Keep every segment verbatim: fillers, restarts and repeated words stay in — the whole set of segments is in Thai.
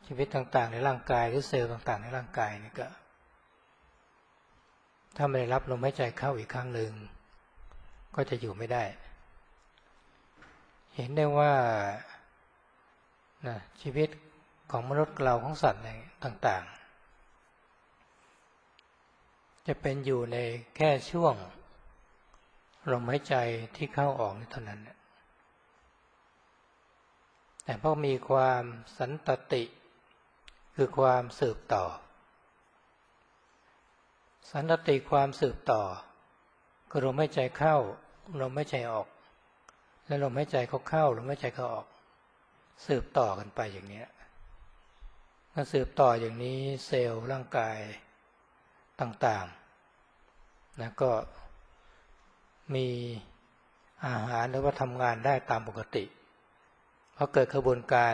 ชีวิตต่างๆในร่างกายหรือเซลล์ต่างๆในร่างกายนี่ก็ถ้าไม่ได้รับลมหายใจเข้าอีกครั้งหนึ่งก็จะอยู่ไม่ได้เห็นได้ว่านะชีวิตของมนุษย์เราของสัตว์ต่างๆจะเป็นอยู่ในแค่ช่วงลมหายใจที่เข้าออกเท่านั้นแต่เพราะมีความสันตติคือความสืบต่อสันตติความสืบต่อคือลมหายใจเข้าลมหายใจออกและลมหายใจเขาเข้าลมหายใจเขาออกสืบต่อกันไปอย่างนี้เมื่อสืบต่ออย่างนี้เซลล์ร่างกายต่างๆนะก็มีอาหารหรือว่าทำงานได้ตามปกติเพราะเกิดกระบวนการ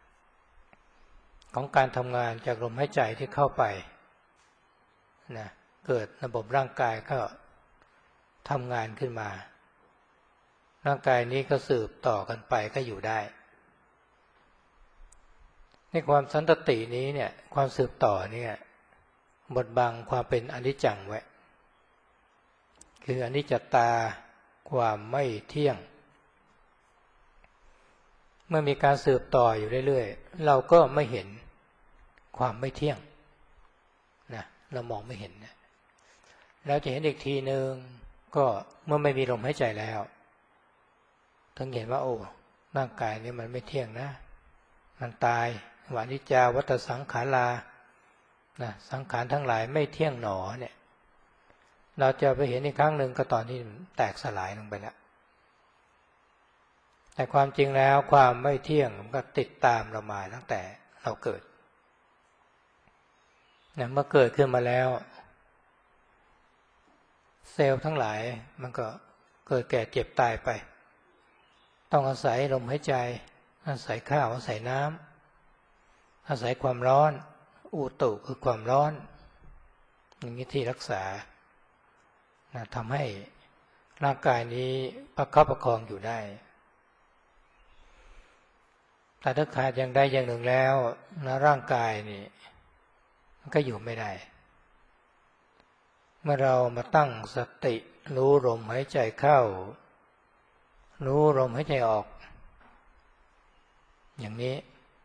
ของการทำงานจากลมหายใจที่เข้าไปนะเกิดระบบร่างกายก็ทำงานขึ้นมาร่างกายนี้ก็สืบต่อกันไปก็อยู่ได้ในความสันตตินี้เนี่ยความสืบต่อเนี่ยบดบังความเป็นอนิจจังไว้คืออนิจจตาความไม่เที่ยงเมื่อมีการสืบต่ออยู่เรื่อยๆเราก็ไม่เห็นความไม่เที่ยงนะเรามองไม่เห็นนะแล้วจะเห็นอีกทีนึงก็เมื่อไม่มีลมหายใจแล้วถึงเห็นว่าโอ้ร่างกายนี้มันไม่เที่ยงนะมันตายวานิจจาวัฏสังขารานะสังขารทั้งหลายไม่เที่ยงหนอเนี่ยเราจะไปเห็นอีกครั้งหนึ่งก็ตอนที่แตกสลายลงไปแล้วแต่ความจริงแล้วความไม่เที่ยงมันก็ติดตามเรามาตั้งแต่เราเกิดนะเมื่อเกิดขึ้นมาแล้วเซลล์ทั้งหลายมันก็เกิดแก่เจ็บตายไปต้องอาศัยลมหายใจอาศัยข้าวอาศัยน้ำอาศัยความร้อนอุตุคือความร้อนอย่างนี้ที่รักษานะทำให้ร่างกายนี้ประคับประคองอยู่ได้แต่ถ้าขาดอย่างใดอย่างหนึ่งแล้วนะร่างกายนี่มันก็อยู่ไม่ได้เมื่อเรามาตั้งสติรู้ลมหายใจเข้ารู้ลมหายใจออกอย่างนี้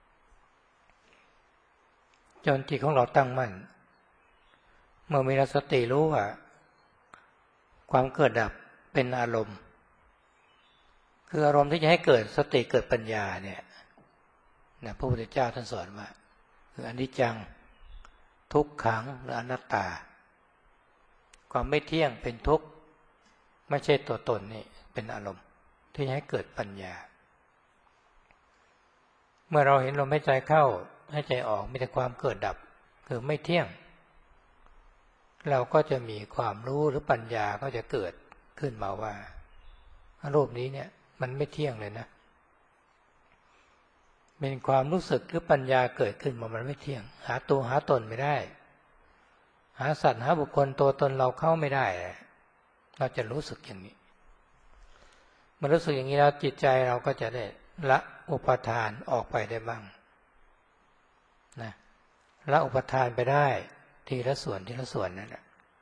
จนจิตของเราตั้งมั่นเมื่อมีสติรู้ว่าความเกิดดับเป็นอารมณ์คืออารมณ์ที่จะให้เกิดสติเกิดปัญญาเนี่ยนะพระพุทธเจ้าท่านสอนว่าคืออนิจจังทุกขังหรืออนัตตาความไม่เที่ยงเป็นทุกข์ไม่ใช่ตัวตนนี่เป็นอารมณ์ที่จะให้เกิดปัญญาเมื่อเราเห็นลมหายใจเข้าหายใจออกมีแต่ความเกิดดับคือไม่เที่ยงเราก็จะมีความรู้หรือปัญญาก็จะเกิดขึ้นมาว่ารูปนี้เนี่ยมันไม่เที่ยงเลยนะเป็นความรู้สึกหรือปัญญาเกิดขึ้นมามันไม่เที่ยงหาตัวหาตนไม่ได้หาสัตว์หาบุคคลตัวตนเราเข้าไม่ได้เราจะรู้สึกอย่างนี้มันรู้สึกอย่างนี้แล้วจิตใจเราก็จะได้ละอุปทานออกไปได้บ้างนะละอุปทานไปได้ทีละส่วนทีละส่วนนั่นแหละ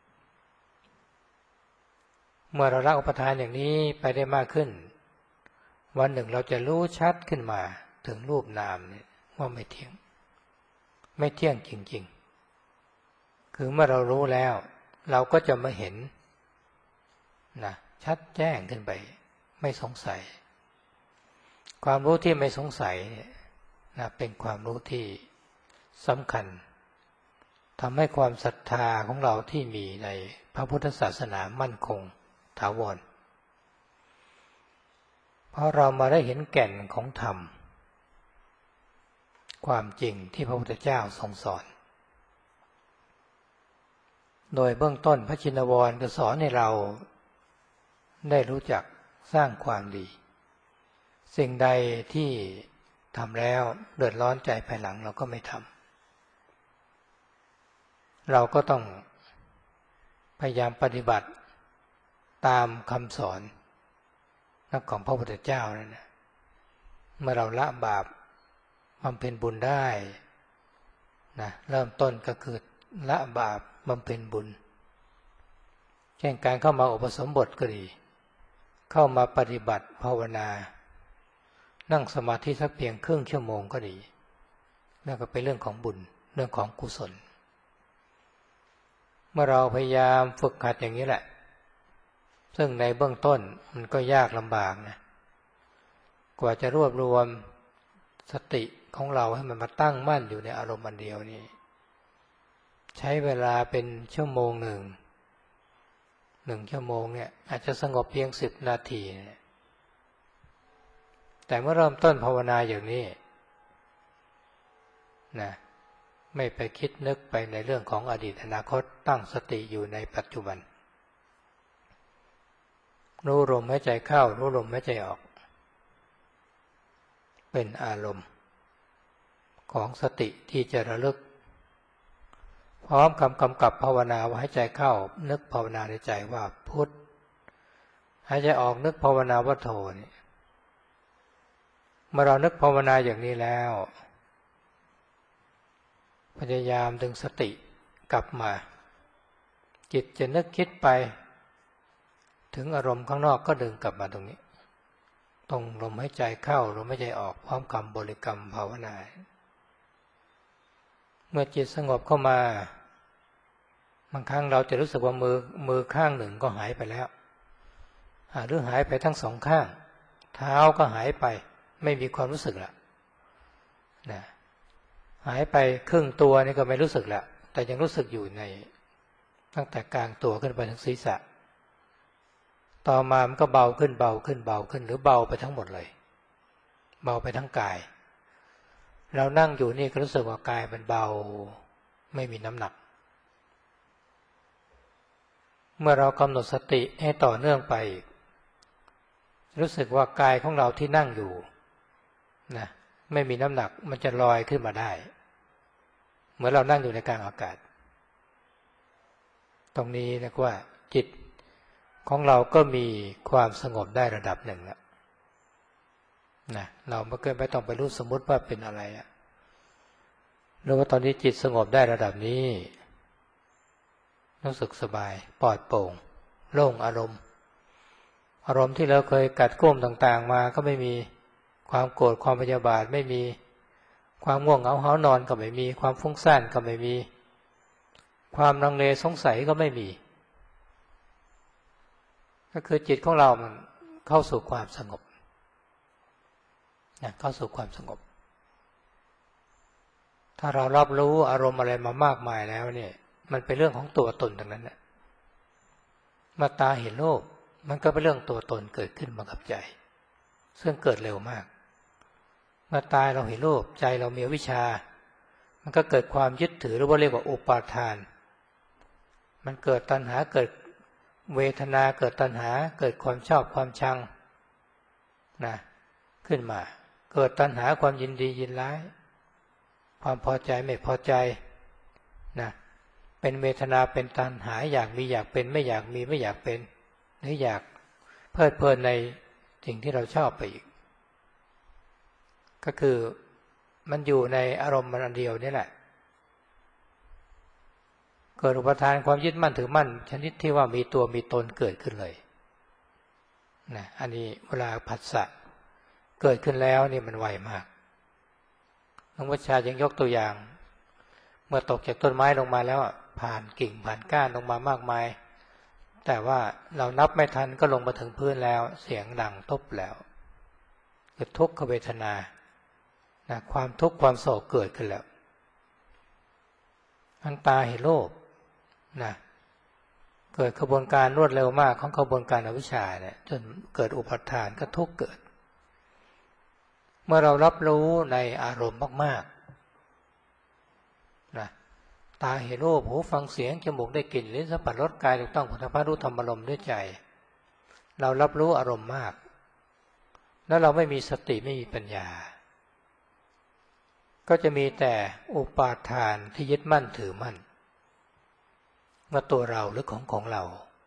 เมื่อเราละอุปทานอย่างนี้ไปได้มากขึ้นวันหนึ่งเราจะรู้ชัดขึ้นมาถึงรูปนามนี่ว่าไม่เที่ยงไม่เที่ยงจริงๆคือเมื่อเรารู้แล้วเราก็จะมาเห็นนะชัดแจ้งขึ้นไปไม่สงสัยความรู้ที่ไม่สงสัยเนี่ยนะเป็นความรู้ที่สำคัญทำให้ความศรัทธาของเราที่มีในพระพุทธศาสนามั่นคงถาวรเพราะเรามาได้เห็นแก่นของธรรมความจริงที่พระพุทธเจ้าทรงสอนโดยเบื้องต้นพระชินวรก็สอนให้เราได้รู้จักสร้างความดีสิ่งใดที่ทำแล้วเดือดร้อนใจภายหลังเราก็ไม่ทำเราก็ต้องพยายามปฏิบัติตามคำสอนของพระพุทธเจ้านั่นนะเมื่อเราละบาปบำเพ็ญบุญได้นะเริ่มต้นก็คือละบาปบำเพ็ญบุญเช่นการเข้ามาอุปสมบทก็ดีเข้ามาปฏิบัติภาวนานั่งสมาธิสักเพียงครึ่งชั่วโมงก็ดีนั่นก็เป็นเรื่องของบุญเรื่องของกุศลเมื่อเราพยายามฝึกหัดอย่างนี้แหละซึ่งในเบื้องต้นมันก็ยากลำบากนะกว่าจะรวบรวมสติของเราให้มันมาตั้งมั่นอยู่ในอารมณ์อันเดียวนี่ใช้เวลาเป็นชั่วโมงหนึ่งหนึ่งชั่วโมงเนี่ยอาจจะสงบเพียงสิบนาทีเนี่ยแต่เมื่อเริ่มต้นภาวนาอย่างนี้นะไม่ไปคิดนึกไปในเรื่องของอดีตอนาคตตั้งสติอยู่ในปัจจุบันรู้ลมหายใจเข้ารู้ลมหายใจออกเป็นอารมณ์ของสติที่จะระลึกพร้อมคำกำกับภาวนาว่าหายใจเข้านึกภาวนาในใจว่าพุทธหายใจออกนึกภาวนาว่าโธนี่เมื่อเรานึกภาวนาอย่างนี้แล้วพยายามดึงสติกลับมาจิตจะนึกคิดไปถึงอารมณ์ข้างนอกก็ดึงกลับมาตรงนี้ตรงลมหายใจเข้าลมหายใจออกพร้อมคำบริกรรมภาวนาเมื่อจิตสงบเข้ามาบางครั้งเราจะรู้สึกว่ามือมือข้างหนึ่งก็หายไปแล้วหรือหายไปทั้งสองข้างเท้าก็หายไปไม่มีความรู้สึกละนะหายไปครึ่งตัวนี่ก็ไม่รู้สึกละแต่ยังรู้สึกอยู่ในตั้งแต่กลางตัวขึ้นไปถึงศีรษะต่อมามันก็เบาขึ้นเบาขึ้นเบาขึ้นหรือเบาไปทั้งหมดเลยเบาไปทั้งกายเรานั่งอยู่นี่ก็รู้สึกว่ากายมันเบาไม่มีน้ำหนักเมื่อเรากำหนดสติให้ต่อเนื่องไปรู้สึกว่ากายของเราที่นั่งอยู่นะไม่มีน้ำหนักมันจะลอยขึ้นมาได้เหมือนเรานั่งอยู่ในกลางอากาศตรงนี้นะว่าจิตของเราก็มีความสงบได้ระดับหนึ่งแล้วนะเราไม่เคยไม่ต้องไปรู้สมมติว่าเป็นอะไรอะหรือว่าตอนนี้จิตสงบได้ระดับนี้รู้สึกสบายปลอดโปร่งโล่งอารมณ์อารมณ์ที่เราเคยกัดก้มต่างๆมาก็ไม่มีความโกรธความพยาบาทไม่มีความง่วงเหงาหานอนก็ไม่มีความฟุ้งซ่านก็ไม่มีความลังเลสงสัยก็ไม่มีก็คือจิตของเรามันเข้าสู่ความสงบนะเข้าสู่ความสงบถ้าเรารับรู้อารมณ์อะไรมามากมายแล้วเนี่ยมันเป็นเรื่องของตัวตนทั้งนั้นแหละมาตาเห็นโลกมันก็เป็นเรื่องตัวตนเกิดขึ้นมากับใจซึ่งเกิดเร็วมากเมื่อตายเราเห็นโลกใจเรามีวิชามันก็เกิดความยึดถือหรือว่าเรียกว่าอุปาทานมันเกิดตัณหาเกิดเวทนาเกิดตัณหาเกิดความชอบความชังนะขึ้นมาเกิดตัณหาความยินดียินร้ายความพอใจไม่พอใจนะเป็นเวทนาเป็นตัณหาอยากมีอยากเป็นไม่อยากมีไม่อยากเป็นหรืออยากเพลิดเพลินในสิ่งที่เราชอบไปอีกก็คือมันอยู่ในอารมณ์มันอันเดียวนี่แหละเกิดอุปทานความยึดมั่นถือมั่นชนิดที่ว่ามีตัวมีตนเกิดขึ้นเลยนะอันนี้เวลาผัสสะเกิดขึ้นแล้วนี่มันไวมากหลวงพ่อชายังยกตัวอย่างเมื่อตกจากต้นไม้ลงมาแล้วผ่านกิ่งผ่านก้านลงมามากมายแต่ว่าเรานับไม่ทันก็ลงมาถึงพื้นแล้วเสียงดังทบแล้วเกิดทุกขเวทนานะความทุกข์ความโศกเกิดขึ้นแล้วอันตาเห็นโลกนะเกิดกระบวนการรวดเร็วมากของกระบวนการอวิชชาเนี่ยจนเกิดอุปาทานก็ทุกข์เกิดเมื่อเรารับรู้ในอารมณ์มากๆนะตาเห็นรูปหูฟังเสียงจมูกได้กลิ่นลิ้นสัมผัสรสกายถูกต้องผลพระรู้ธรรมอารมณ์ด้วยใจเรารับรู้อารมณ์มากแล้วเราไม่มีสติไม่มีปัญญาก็จะมีแต่อุปาทานที่ยึดมั่นถือมั่นว่าตัวเราหรือของของเรา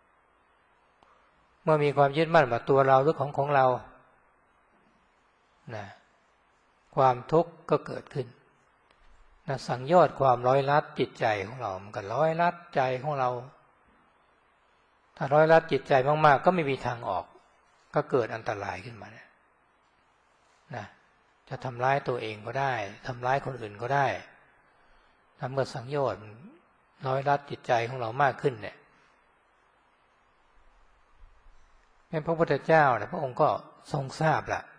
เมื่อมีความยึดมั่นว่าตัวเราหรือของของเรานะความทุกข์ก็เกิดขึ้นนะสังโยชน์ความร้อยลัดจิตใจของเรามันก็ร้อยลัดใจของเราถ้าร้อยลัดจิตใจมากๆก็ไม่มีทางออกก็เกิดอันตรายขึ้นมาเนี่ยนะจะทำร้ายตัวเองก็ได้ทำร้ายคนอื่นก็ได้ถ้าเมื่อสังโยชน์ร้อยลัดจิตใจของเรามากขึ้นเนี่ยแม้พระพุทธเจ้าเนี่ยพระองค์ก็ทรงทราบละ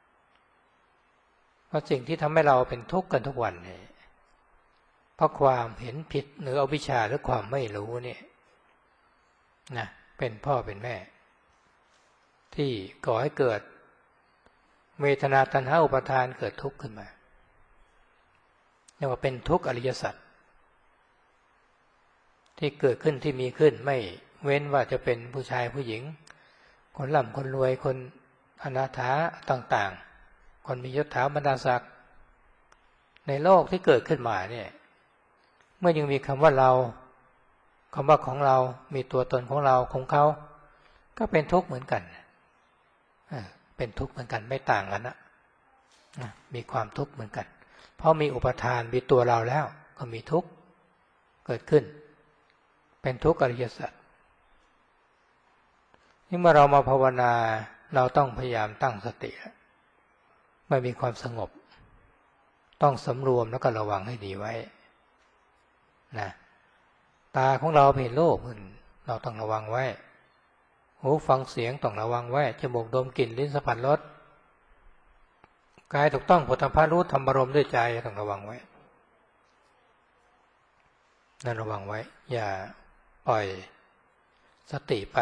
ว่าสิ่งที่ทำให้เราเป็นทุกข์กันทุกวันเนี่ยเพราะความเห็นผิดหรืออวิชชาหรือความไม่รู้เนี่ยนะเป็นพ่อเป็นแม่ที่ก่อให้เกิดเวทนาตัณหาอุปาทานเกิดทุกข์ขึ้นมาเรียกว่าเป็นทุกข์อริยสัจที่เกิดขึ้นที่มีขึ้นไม่เว้นว่าจะเป็นผู้ชายผู้หญิงคนร่ำคนรวยคนอนาถาต่างๆคนมียศถาบรรดาศักดิ์ในโลกที่เกิดขึ้นมาเนี่ยเมื่อยังมีคำว่าเราคำว่าของเรามีตัวตนของเราของเขาก็เป็นทุกข์เหมือนกันเป็นทุกข์เหมือนกันไม่ต่างกันนะมีความทุกข์เหมือนกันเพราะมีอุปทานมีตัวเราแล้วก็มีทุกข์เกิดขึ้นเป็นทุกข์อริยสัจนี่เมื่อเรามาภาวนาเราต้องพยายามตั้งสติเมื่อมีความสงบต้องสำรวมแล้วก็ระวังให้ดีไว้นะตาของเราเห็นโลกเราต้องระวังไว้หูฟังเสียงต้องระวังไว้จมูกดมกลิ่นลิ้นสัมผัสรสกายถูกต้องโผฏฐัพพะรู้ธรรมารมณ์ด้วยใจต้องระวังไว้นั่นระวังไว้อย่าปล่อยสติไป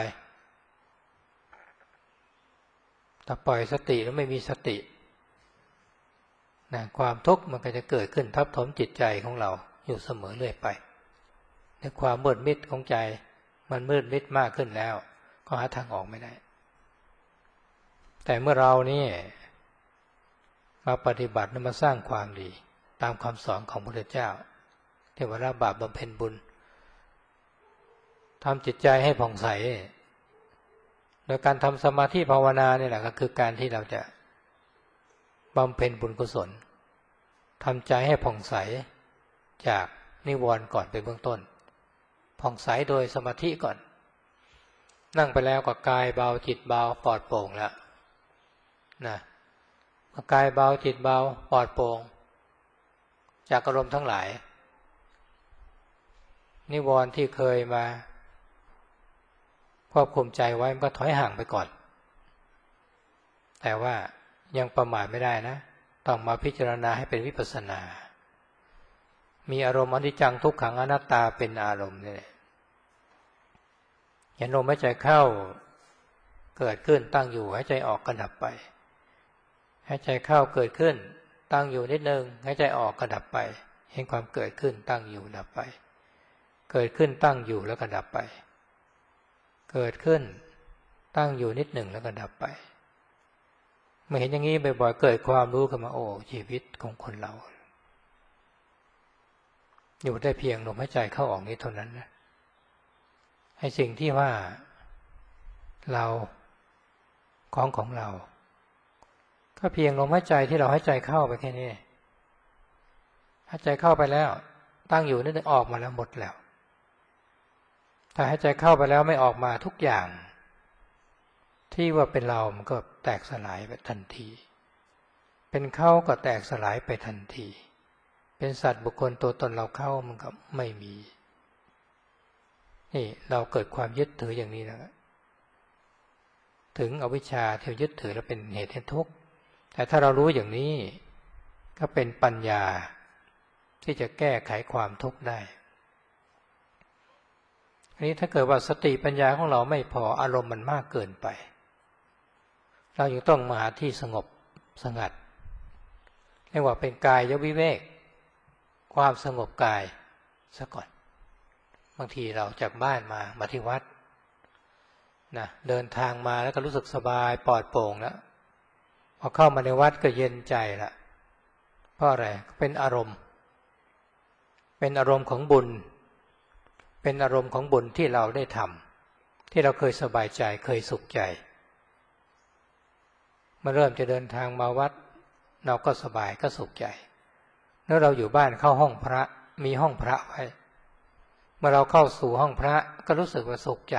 ถ้าปล่อยสติแล้วไม่มีสตินะความทุกข์มันก็จะเกิดขึ้นทับถมจิตใจของเราอยู่เสมอเรื่อยไปในความมืดมิดของใจมันมืดมิดมากขึ้นแล้วก็หาทางออกไม่ได้แต่เมื่อเรานี่มาปฏิบัติมาสร้างความดีตามคำสอนของพระพุทธเจ้าที่ว่าละบาปบำเพ็ญบุญทำจิตใจให้ผ่องใสโดยการทำสมาธิภาวนาเนี่ยแหละก็คือการที่เราจะบำเพ็ญบุญกุศลทำใจให้ผ่องใสจากนิวรณ์ก่อนเป็นเบื้องต้นผ่องใสโดยสมาธิก่อนนั่งไปแล้วก็กายเบาจิตเบาปลอดโปร่งแล้วนะกายเบาจิตเบาปลอดโปร่งจากอารมณ์ทั้งหลายนิวรณ์ที่เคยมาควบคุมใจไว้มันก็ถอยห่างไปก่อนแต่ว่ายังประมาทไม่ได้นะต้องมาพิจารณาให้เป็นวิปัสสนามีอารมณ์อนิจจังทุกขังอนัตตาเป็นอารมณ์นี่แหละเห็นลมหายใจเข้าเกิดขึ้นตั้งอยู่หายใจออกก็ดับไปหายใจเข้าเกิดขึ้นตั้งอยู่นิดนึงหายใจออกก็ดับไปเห็นความเกิดขึ้นตั้งอยู่ดับไปเกิดขึ้นตั้งอยู่แล้วก็ดับไปเกิดขึ้นตั้งอยู่นิดหนึ่งแล้วก็ดับไปเมื่อเห็นอย่างนี้บ่อยๆเกิดความรู้ขึ้นมาโอ้ชีวิตของคนเราอยู่ได้เพียงลมหายใจเข้าออกนี้เท่านั้นนะให้สิ่งที่ว่าเราของของเราก็เพียงลมหายใจที่เราหายใจเข้าไปแค่นี้หายใจเข้าไปแล้วตั้งอยู่นิดนึงออกมาแล้วหมดแล้วถ้าหายใจเข้าไปแล้วไม่ออกมาทุกอย่างที่ว่าเป็นเรามันก็แตกสลายไปทันทีเป็นเขาก็แตกสลายไปทันทีเป็นสัตว์บุคคลตัวตนเราเข้ามันก็ไม่มีนี่เราเกิดความยึดถืออย่างนี้แล้วถึงอวิชชาที่ยึดถือแล้วเป็นเหตุให้ทุกข์แต่ถ้าเรารู้อย่างนี้ก็เป็นปัญญาที่จะแก้ไขความทุกข์ได้อันนี้ถ้าเกิดว่าสติปัญญาของเราไม่พออารมณ์มันมากเกินไปเรายังต้องมาหาที่สงบสงัดเรียกว่าเป็นกายวิเวกความสงบกายซะก่อนบางทีเราจากบ้านมามาที่วัดนะเดินทางมาแล้วก็รู้สึกสบายปลอดโปร่งแล้วพอเข้ามาในวัดก็เย็นใจละเพราะอะไรเป็นอารมณ์เป็นอารมณ์ของบุญเป็นอารมณ์ของบุญที่เราได้ทำที่เราเคยสบายใจเคยสุขใจเมื่อเริ่มจะเดินทางมาวัดเราก็สบายก็สุขใจแล้วเราอยู่บ้านเข้าห้องพระมีห้องพระไว้เมื่อเราเข้าสู่ห้องพระก็รู้สึกว่าสุขใจ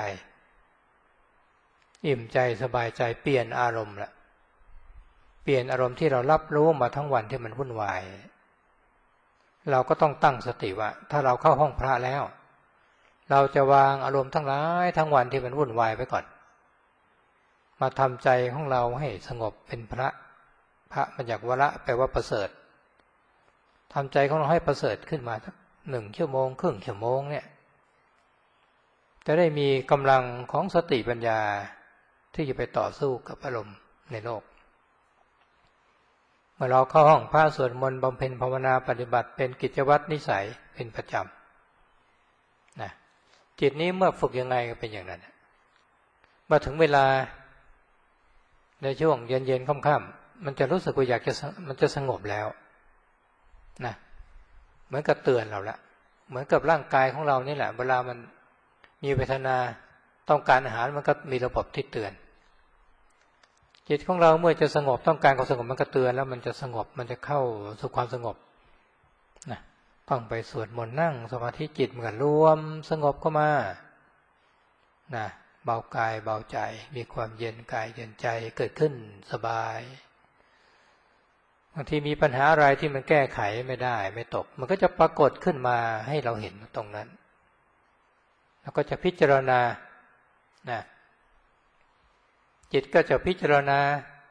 อิ่มใจสบายใจเปลี่ยนอารมณ์ละเปลี่ยนอารมณ์ที่เรารับรู้มาทั้งวันที่มันวุ่นวายเราก็ต้องตั้งสติว่าถ้าเราเข้าห้องพระแล้วเราจะวางอารมณ์ทั้งหลายทั้งวันที่มันวุ่นวายไปก่อนมาทำใจของเราให้สงบเป็นพระพระมาจากวระแปลว่าประเสริฐทำใจของเราให้ประเสริฐขึ้นมาสักหนึ่งชั่วโมงครึ่งชั่วโมงเนี่ยจะได้มีกำลังของสติปัญญาที่จะไปต่อสู้กับอารมณ์ในโลกเมื่อเราเข้าห้องพระสวดมนต์บำเพ็ญภาวนาปฏิบัติเป็นกิจวัตรนิสัยเป็นประจำนะจิตนี้เมื่อฝึกยังไงก็เป็นอย่างนั้นมาถึงเวลาในช่วงเย็นๆค่ำๆมันจะรู้สึกว่าอยากจะมันจะสงบแล้วนะเหมือนกับเตือนเราละเหมือนกับร่างกายของเรานี่แหละเวลามันมีเวทนาต้องการอาหารมันก็มีระบบที่เตือนจิตของเราเมื่อจะสงบต้องการความสงบมันก็เตือนแล้วมันจะสงบมันจะเข้าสู่ความสงบนะต้องไปสวดมนต์นั่งสมาธิจิตเหมือนรวมสงบเข้ามานะเบากายเบาใจมีความเย็นกายเย็นใจเกิดขึ้นสบายบางทีมีปัญหาอะไรที่มันแก้ไขไม่ได้ไม่ตกมันก็จะปรากฏขึ้นมาให้เราเห็นตรงนั้นแล้วก็จะพิจารณานะจิตก็จะพิจารณา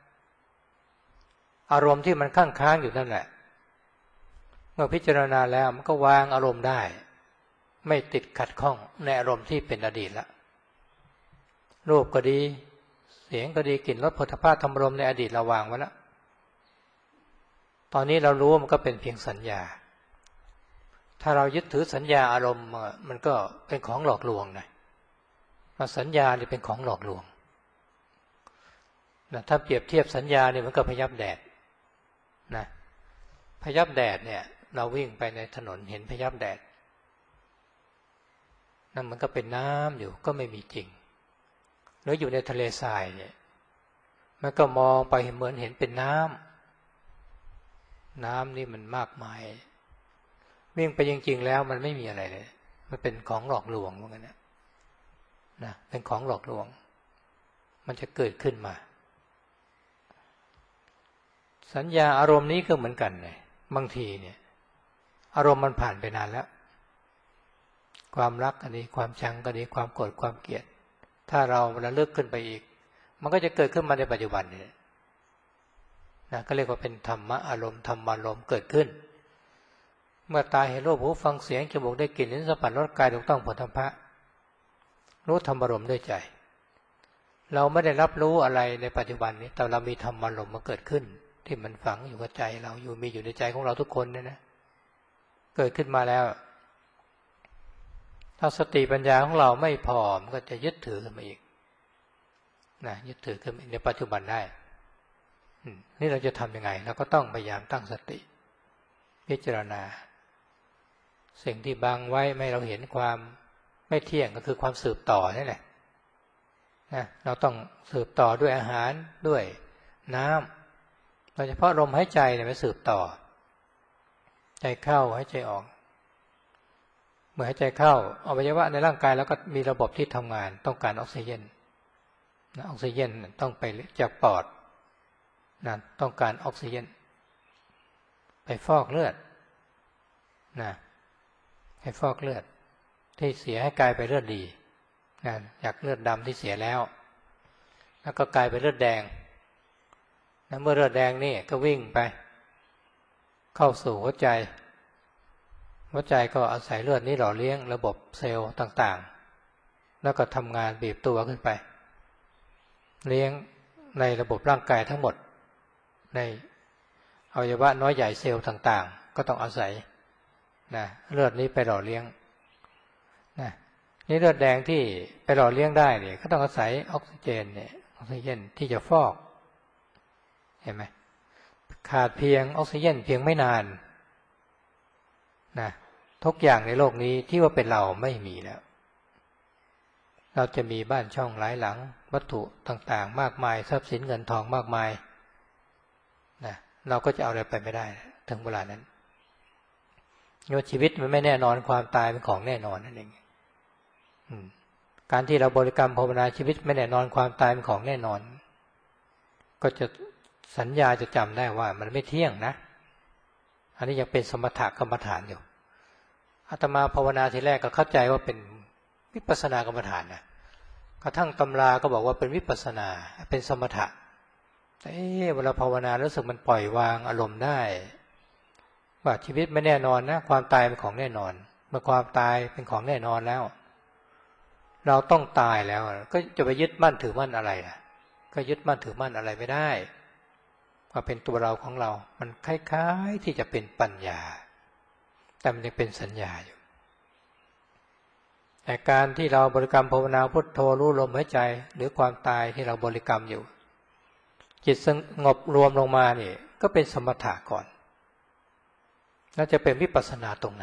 อารมณ์ที่มันค้างค้างอยู่นั่นแหละเมื่อพิจารณาแล้วมันก็วางอารมณ์ได้ไม่ติดขัดข้องในอารมณ์ที่เป็นอดีตละรูปก็ดีเสียงก็ดีกลิ่นรสผลิตภัณฑ์ธรรมารมณ์ในอดีตเราวางไว้แล้วตอนนี้เรารู้มันก็เป็นเพียงสัญญาถ้าเรายึดถือสัญญาอารมณ์มันก็เป็นของหลอกลวงนะสัญญานี่เป็นของหลอกลวงนะถ้าเปรียบเทียบสัญญาเนี่ยมันก็พยับแดดนะพยับแดดเนี่ยเราวิ่งไปในถนนเห็นพยับแดดนั่นมันก็เป็นน้ำอยู่ก็ไม่มีจริงหรืออยู่ในทะเลทรายเนี่ยมันก็มองไปเหมือนเห็นเป็นน้ำน้ำนี่มันมากมายวิ่งไปจริงๆแล้วมันไม่มีอะไรเลยมันเป็นของหลอกลวงเหมือนกันนะนะเป็นของหลอกลวงมันจะเกิดขึ้นมาสัญญาอารมณ์นี้ก็เหมือนกันเลยบางทีเนี่ยอารมณ์มันผ่านไปนานแล้วความรักก็ดีความชังก็ดีความโกรธความเกลียดถ้าเราระลึกขึ้นไปอีกมันก็จะเกิดขึ้นมาในปัจจุบันนี่นะก็เรียกว่าเป็นธรรมะอารมณ์ธรรมารมณ์เกิดขึ้นเมื่อตาเห็นรูปหูฟังเสียงจมูกได้กลิ่นลิ้นสัมผัสรสกายถูกต้องผลธรรมะรู้ธรรมารมณ์ด้วยใจเราไม่ได้รับรู้อะไรในปัจจุบันนี้แต่เรามีธรรมารมณ์มาเกิดขึ้นที่มันฝังอยู่กับใจเราอยู่มีอยู่ในใจของเราทุกคนเนี่ยนะเกิดขึ้นมาแล้วถ้าสติปัญญาของเราไม่พอมันก็จะยึดถือขึ้นมาอีกนะยึดถือขึ้นในปัจจุบันได้นี่เราจะทำยังไงเราก็ต้องพยายามตั้งสติพิจารณาสิ่งที่บังไว้ไม่เราเห็นความไม่เที่ยงก็คือความสืบต่อนี่แหละนะเราต้องสืบต่อด้วยอาหารด้วยน้ำโดยเฉพาะลมหายใจเนี่ยมันสืบต่อใจเข้าหายใจออกเมื่อหายใจเข้าอวัยวะในร่างกายแล้วก็มีระบบที่ทำงานต้องการออกซิเจนนะออกซิเจนต้องไปจากปอดนะต้องการออกซิเจนไปฟอกเลือดนะให้ฟอกเลือดที่เสียให้กลายไปเลือดดีนะจากเลือดดำที่เสียแล้วแล้วก็กลายเป็นเลือดแดงนะเมื่อเลือดแดงนี่ก็วิ่งไปเข้าสู่หัวใจหัวใจก็อาศัยเลือดนี้หล่อเลี้ยงระบบเซลล์ต่างๆแล้วก็ทำงานบีบตัวขึ้นไปเลี้ยงในระบบร่างกายทั้งหมดในอวัยวะน้อยใหญ่เซลล์ต่างๆก็ต้องอาศัยนะเลือดนี้ไปหล่อเลี้ยงนะนี่เลือดแดงที่ไปหล่อเลี้ยงได้เนี่ยก็ต้องอาศัยออกซิเจนเนี่ยออกซิเจนที่จะฟอกเห็นไหมขาดเพียงออกซิเจนเพียงไม่นานนะทุกอย่างในโลกนี้ที่ว่าเป็นเราไม่มีแล้วเราจะมีบ้านช่องหลายหลังวัตถุต่างๆมากมายทรัพย์สินเงินทองมากมายนะเราก็จะเอาอะไรไปไม่ได้ถึงเวลานั้นโยชีวิตมันไม่แน่นอนความตายเป็นของแน่นอนนั่นเองการที่เราบริกรรมภาวนาชีวิตไม่แน่นอนความตายเป็นของแน่นอนก็จะสัญญาจะจำได้ว่ามันไม่เที่ยงนะอันนี้ยังเป็นสมถกรรมฐานอยู่อาตมาภาวนาทีแรกก็เข้าใจว่าเป็นวิปัสสนากรรมฐานนะกระทั่งตำราก็บอกว่าเป็นวิปัสสนาเป็นสมถะเอ๊ะเวลาภาวนารู้สึกมันปล่อยวางอารมณ์ได้ว่าชีวิตไม่แน่นอนนะความตายเป็นของแน่นอนเมื่อความตายเป็นของแน่นอนแล้วเราต้องตายแล้วก็จะไปยึดมั่นถือมั่นอะไรล่ะก็ยึดมั่นถือมั่นอะไรไม่ได้ว่าเป็นตัวเราของเรามันคล้ายๆที่จะเป็นปัญญาแต่มันยังเป็นสัญญาอยู่แต่การที่เราบริกรรมภาวนาพุทโธรู้ลมหายใจหรือความตายที่เราบริกรรมอยู่จิตสงบรวมลงมานี่ก็เป็นสมถะก่อนแล้วจะเป็นวิปัสสนาตรงไหน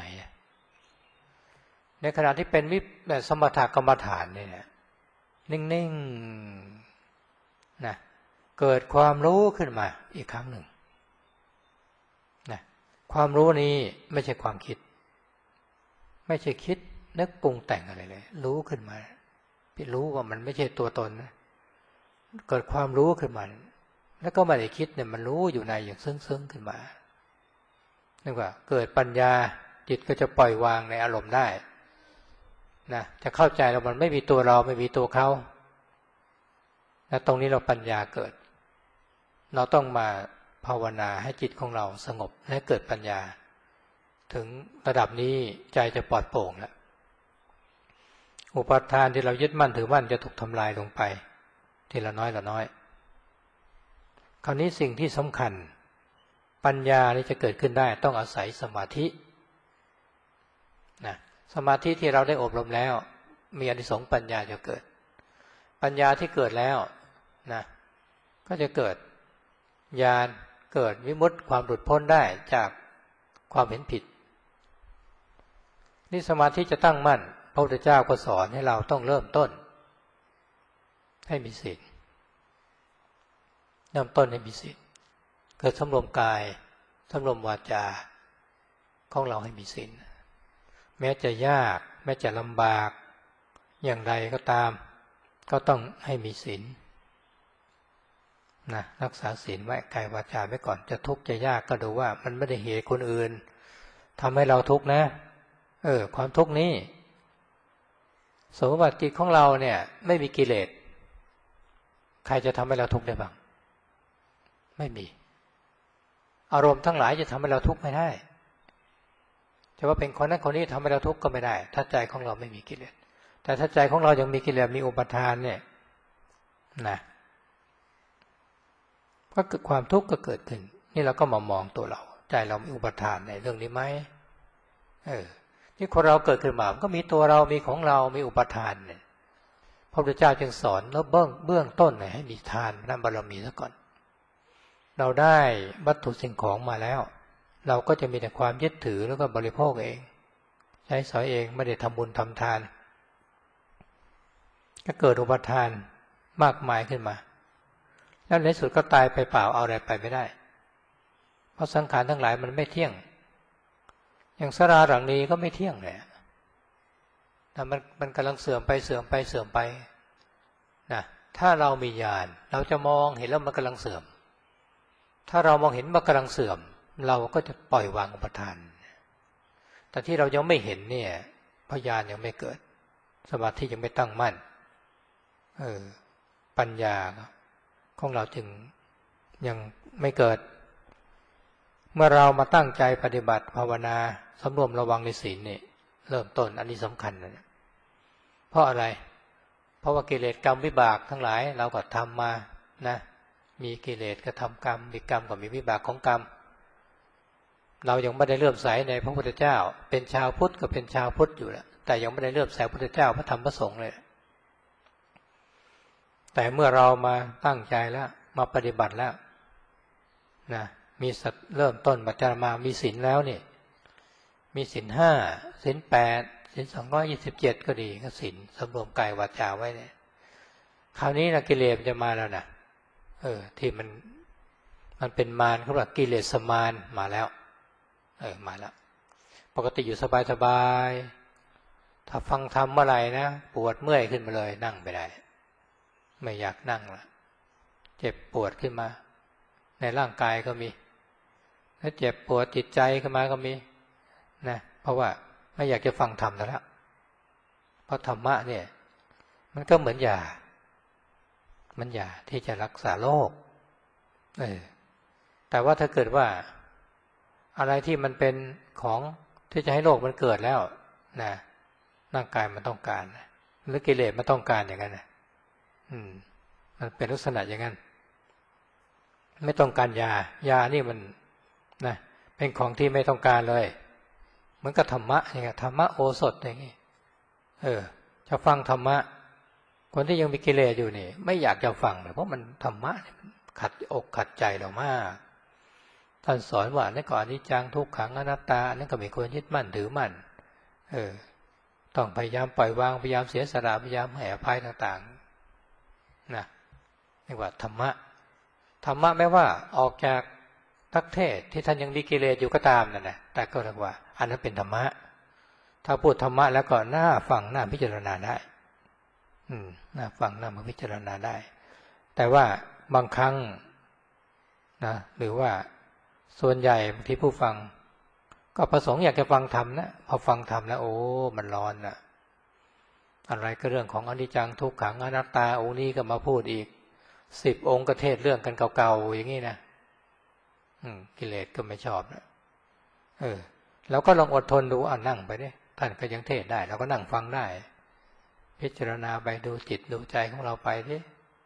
ในขณะที่เป็นวิแบบสมถกรรมฐานเนี่ยนิ่งๆนะเกิดความรู้ขึ้นมาอีกครั้งหนึ่งนะความรู้นี้ไม่ใช่ความคิดไม่ใช่คิดนึกปรุงแต่งอะไรเลยรู้ขึ้นมาพี่รู้ว่ามันไม่ใช่ตัวตนนะเกิดความรู้ขึ้นมาแล้วก็ไม่ได้คิดเนี่ยมันรู้อยู่ในอย่างซึ้งๆขึ้นมานึกว่าเกิดปัญญาจิตก็จะปล่อยวางในอารมณ์ได้นะจะเข้าใจแล้วมันไม่มีตัวเราไม่มีตัวเขาและตรงนี้เราปัญญาเกิดเราต้องมาภาวนาให้จิตของเราสงบและเกิดปัญญาถึงระดับนี้ใจจะปลอดโปร่งแล้วอุปาทานที่เรายึดมั่นถือมั่นจะถูกทำลายลงไปทีละน้อยละน้อยคราวนี้สิ่งที่สำคัญปัญญาที่จะเกิดขึ้นได้ต้องอาศัยสมาธินะสมาธิที่เราได้อบรมแล้วมีอานิสงส์ปัญญาจะเกิดปัญญาที่เกิดแล้วนะก็จะเกิดญาณเกิดวิมุตติความหลุดพ้นได้จากความเห็นผิดนี่สมาธิจะตั้งมั่นพระพุทธเจ้าก็สอนให้เราต้องเริ่มต้นให้มีศีลเริ่มต้นให้มีศีลเกิดสำรวมกายสำรวมวาจาของเราให้มีศีลแม้จะยากแม้จะลำบากอย่างไรก็ตามก็ต้องให้มีศีลนะรักษาศีลไว้กายวาจาไว้ก่อนจะทุกข์จะยากก็ดูว่ามันไม่ได้เหตุคนอื่นทำให้เราทุกข์นะเออความทุกข์นี้สมมติว่าจิตของเราเนี่ยไม่มีกิเลสใครจะทำให้เราทุกข์ได้บ้างไม่มีอารมณ์ทั้งหลายจะทำให้เราทุกข์ไม่ได้จะว่าเป็นคนนั้นคนนี้ทำให้เราทุกข์ก็ไม่ได้ถ้าใจของเราไม่มีกิเลสแต่ถ้าใจของเรายังมีกิเลสมีอุปทานเนี่ยนะก็เกิดความทุกข์ก็เกิดขึ้นนี่เราก็มามองตัวเราใจเรามีอุปทานในเรื่องนี้ไหมเออที่คนเราเกิดขึ้นมาก็มีตัวเรามีของเรามีอุปทานเนี่ยพระพุทธเจ้าจึงสอนแล้วเบื้องเบื้องต้นเนี่ยให้มีทานนั่นบารมีซะก่อนเราได้วัตถุสิ่งของมาแล้วเราก็จะมีแต่ความยึดถือแล้วก็บริโภคเองใช้สอยเองไม่ได้ทำบุญทำทานก็เกิดอุปทานมากมายขึ้นมาแล้วในสุดก็ตายไปเปล่าเอาอะไรไปไม่ได้เพราะสังขารทั้งหลายมันไม่เที่ยงอย่างศาลาหลังนี้ก็ไม่เที่ยงเลยแต่มันมันกำลังเสื่อมไปเสื่อมไปเสื่อมไปนะถ้าเรามีญาณเราจะมองเห็นแล้วมันกำลังเสื่อมถ้าเรามองเห็นมันกำลังเสื่อมเราก็จะปล่อยวางอุปทานแต่ที่เรายังไม่เห็นเนี่ยเพราะญาณยังไม่เกิดสมาธิยังไม่ตั้งมั่นเออปัญญาของเราจึงยังไม่เกิดเมื่อเรามาตั้งใจปฏิบัติภาวนาสำรวมระวังในศีลนี่เริ่มต้นอันนี้สำคัญนะเพราะอะไรเพราะว่ากิเลสกรรมวิบากทั้งหลายเราก็ทำมานะมีกิเลสก็ทำกรรมมีกรรมก็มีวิบากของกรรมเรายังไม่ได้เลื่อมใสในพระพุทธเจ้าเป็นชาวพุทธก็เป็นชาวพุทธอยู่แล้วแต่ยังไม่ได้เลื่อมใสพระพุทธเจ้าพระธรรมพระสงฆ์เลยแต่เมื่อเรามาตั้งใจแล้วมาปฏิบัติแล้วนะมีสัตเริ่มต้นบัจจามามีศีลแล้วนี่มีศีลห้าศีลแปดศีลสองร้อยยี่สิบเจ็ดก็ดีก็ศีลสำรวมกายวาจาไว้เนี่ยคราวนี้นะกิเลสจะมาแล้วนะเออที่มันมันเป็นมารเขาบอกกิเลสมารมาแล้วเออมาแล้วปกติอยู่สบายๆถ้าฟังธรรมเมื่อไหร่นะปวดเมื่อยขึ้นมาเลยนั่งไม่ได้ไม่อยากนั่งละเจ็บปวดขึ้นมาในร่างกายก็มีแล้วเจ็บปวดจิตใจขึ้นมาก็มีนะเพราะว่าไม่อยากจะฟังธรรมแล้วเพราะธรรมะเนี่ยมันก็เหมือนยามันยาที่จะรักษาโรคเออแต่ว่าถ้าเกิดว่าอะไรที่มันเป็นของที่จะให้โรคมันเกิดแล้วนะร่างกายมันต้องการหรือกิเลสมันต้องการอย่างนั้นนะอืมมันเป็นลักษณะอย่างนั้นไม่ต้องการยายานี่มันนะเป็นของที่ไม่ต้องการเลยเหมือนกับธรรมะอย่างเงี้ยธรรมะโอสถอย่างงี้เออจะฟังธรรมะคนที่ยังมีกิเลสอยู่นี่ไม่อยากจะฟังเลยเพราะมันธรรมะขัดอกขัดใจเรามากท่านสอนว่านั่นก็อนิจจังทุกขังอนัตตานั่นก็ไม่ควรยึดมั่นถือมั่นเออต้องพยายามปล่อยวางพยายามเสียสละพยายามให้อภัยต่างๆนะเรียกว่าธรรมะธรรมะแม้ว่าออกจากทักเทศที่ท่านยังมีกิเลสอยู่ก็ตามนั่นแหละแต่ก็เรียกว่าอันนั้นเป็นธรรมะถ้าพูดธรรมะแล้วก็น่าฟังน่าพิจารณาได้อืมน่าฟังน่ามาพิจารณาได้แต่ว่าบางครั้งนะหรือว่าส่วนใหญ่บางทีผู้ฟังก็ประสงค์อยากจะฟังธรรมนะพอฟังธรรมแล้วโอ้มันร้อนนะอะไรก็เรื่องของอนิจจังทุกขังอนัตตาองค์นี้ก็มาพูดอีกสิบองค์ก็เทศเรื่องกันเก่าๆอย่างนี้นะอืมกิเลสก็ไม่ชอบนะเออเราก็ลองอดทนดูอ่านั่งไปดิท่านก็ยังเทศได้เราก็นั่งฟังได้พิจารณาไปดูจิตดูใจของเราไปดิ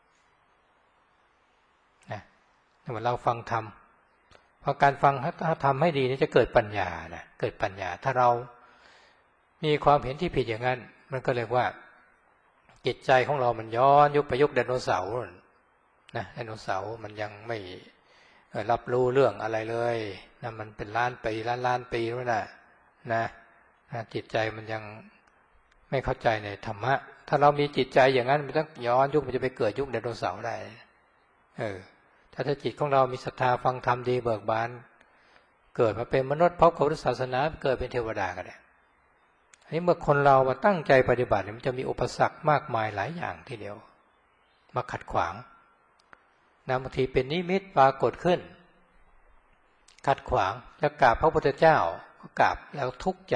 นะเมื่อเราฟังธรรมพอการฟังถ้าทำให้ดีนี่จะเกิดปัญญานะเกิดปัญญาถ้าเรามีความเห็นที่ผิดอย่างนั้นมันก็เรียกว่าจิตใจของเรามันย้อนยุคไปยุคไดโนเสาร์นะไดโนเสาร์มันยังไม่รับรู้เรื่องอะไรเลยนะมันเป็นล้านปีล้านล้านปีแล้วนะนะจิตใจมันยังไม่เข้าใจในธรรมะถ้าเรามีจิตใจอย่างนั้นมันต้องย้อนยุคมันจะไปเกิดยุคไดโนเสาร์ได้เออถ้าถ้าจิตของเรามีศรัทธาฟังธรรมดีเบิกบานเกิดมาเป็นมนุษย์พบกับพุทธศาสนาเกิดเป็นเทวดาก็ได้อันนี้เมื่อคนเรามาตั้งใจปฏิบัติมันจะมีอุปสรรคมากมายหลายอย่างทีเดียวมาขัดขวางนะบางทีเป็นนิมิตปรากฏขึ้นขัดขวางจะกราบพระพุทธเจ้าก็กราบแล้วทุกข์ใจ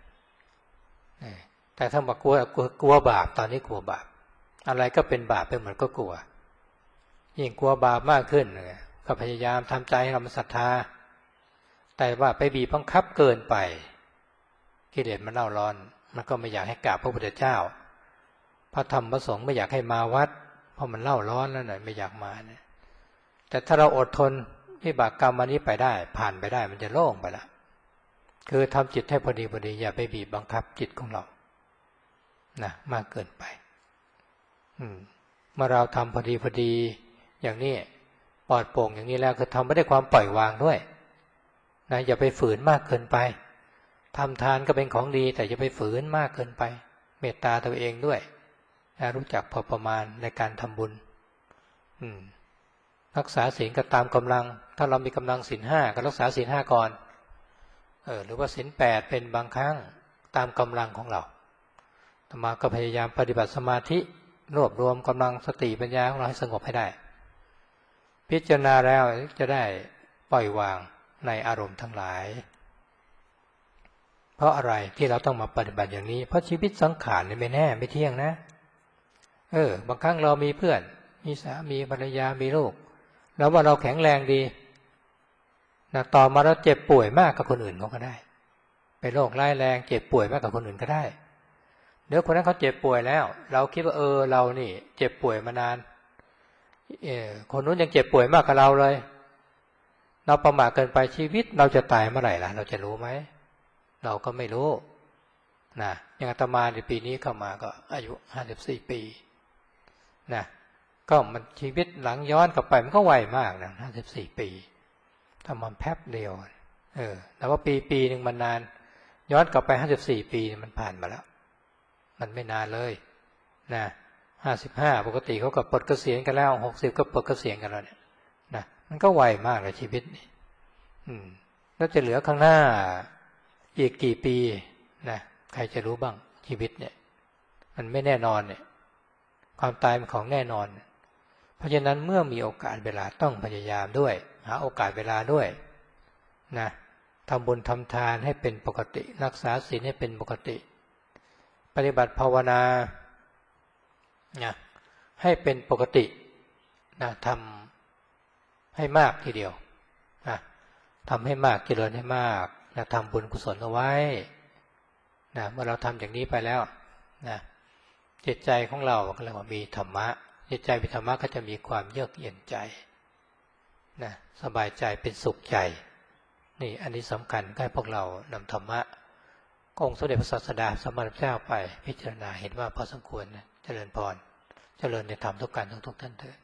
แต่ถ้ามากลัวกลัวกลัวบาปตอนนี้กลัวบาปอะไรก็เป็นบาปไปหมดก็กลัวยิ่งกลัวบาปมากขึ้นก็พยายามทำใจให้เราศรัทธาแต่ว่าไปบีบบังคับเกินไปกิเลสมันเล่าร้อนมันก็ไม่อยากให้กราบพระพุทธเจ้าพระธรรมพระสงฆ์ไม่อยากให้มาวัดเพราะมันเล่าร้อนแล้วหน่อยไม่อยากมาเนี่ยแต่ถ้าเราอดทนวิบากกรรมอันนี้ไปได้ผ่านไปได้มันจะโล่งไปละคือทำจิตให้พอดีพอดีอย่าไปบีบบังคับจิตของเรานะมากเกินไปอืมเมื่อเราทำพอดีพอดีอย่างนี้ปลอดโปร่งอย่างนี้แล้วคือทำไม่ได้ความปล่อยวางด้วยนะอย่าไปฝืนมากเกินไปทำทานก็เป็นของดีแต่อย่าไปฝืนมากเกินไปเมตตาตัวเองด้วยนะรู้จักพอประมาณในการทำบุญอืมรักษาศีลก็ตามกำลังถ้าเรามีกำลังศีลห้าก็รักษาศีลห้าก่อนเออหรือว่าศีลแปดเป็นบางครั้งตามกำลังของเราอาตมาก็พยายามปฏิบัติสมาธิรวบรวมกำลังสติปัญญาของเราให้สงบให้ได้พิจารณาแล้วจะได้ปล่อยวางในอารมณ์ทั้งหลายเพราะอะไรที่เราต้องมาปฏิบัติอย่างนี้เพราะชีวิตสังขารเนี่ยไม่แน่ไม่เที่ยงนะเออบางครั้งเรามีเพื่อนมีสามีภรรยามีลูกแล้วว่าเราแข็งแรงดีนะต่อมาเราเจ็บป่วยมากกับคนอื่นเขาก็ได้เป็นโรคร้ายแรงเจ็บป่วยมากกับคนอื่นก็ได้เดี๋ยวคนนั้นเขาเจ็บป่วยแล้วเราคิดว่าเออเรานี่เจ็บป่วยมานานเออคนนู้นยังเจ็บป่วยมากกับเราเลยเราประมาทเกินไปชีวิตเราจะตายเมื่อไหร่ล่ะเราจะรู้ไหมเราก็ไม่รู้นะอย่างอาตมาในปีนี้เข้ามาก็อายุห้าสิบสี่ปีนะก็มันชีวิตหลังย้อนกลับไปมันก็ไวมากนะห้าสิบสี่ปีทำมันแป๊บเดียวเออแต่ว่าปีปีหนึ่งมันนานย้อนกลับไปห้าสิบสี่ปีมันผ่านมาแล้วมันไม่นานเลยนะห้าสิบห้าปกติเขาก็ปลดเกษียณกันแล้วหกสิบก็ปลดเกษียณกันแล้วเนี่ยนะมันก็ไวมากเลยชีวิตนี่อืมแล้วจะเหลือข้างหน้าอีกกี่ปีนะใครจะรู้บ้างชีวิตเนี่ยมันไม่แน่นอนเนี่ยความตายเป็นของแน่นอนเพราะฉะนั้นเมื่อมีโอกาสเวลาต้องพยายามด้วยหาโอกาสเวลาด้วยนะทำบุญทำทานให้เป็นปกติรักษาศีลให้เป็นปกติปฏิบัติภาวนานะให้เป็นปกตินะทำให้มากทีเดียวนะทำให้มากเจริญให้มากนะทำบุญกุศลเอาไว้นะเมื่อเราทำอย่างนี้ไปแล้วนะจิตใจของเราก็เรียกว่ามีธรรมะจิตใจมีธรรมะก็จะมีความเยือกเย็นใจนะสบายใจเป็นสุขใจนี่อันนี้สำคัญให้พวกเรานำธรรมะองค์สมเด็จพระศาสดาสมมาสัมพุทธเจ้าไปพิจารณาเห็นว่าพอสมควรนะเจริญพรเจริญในธรรมทุกการทุกทุกท่านเถิด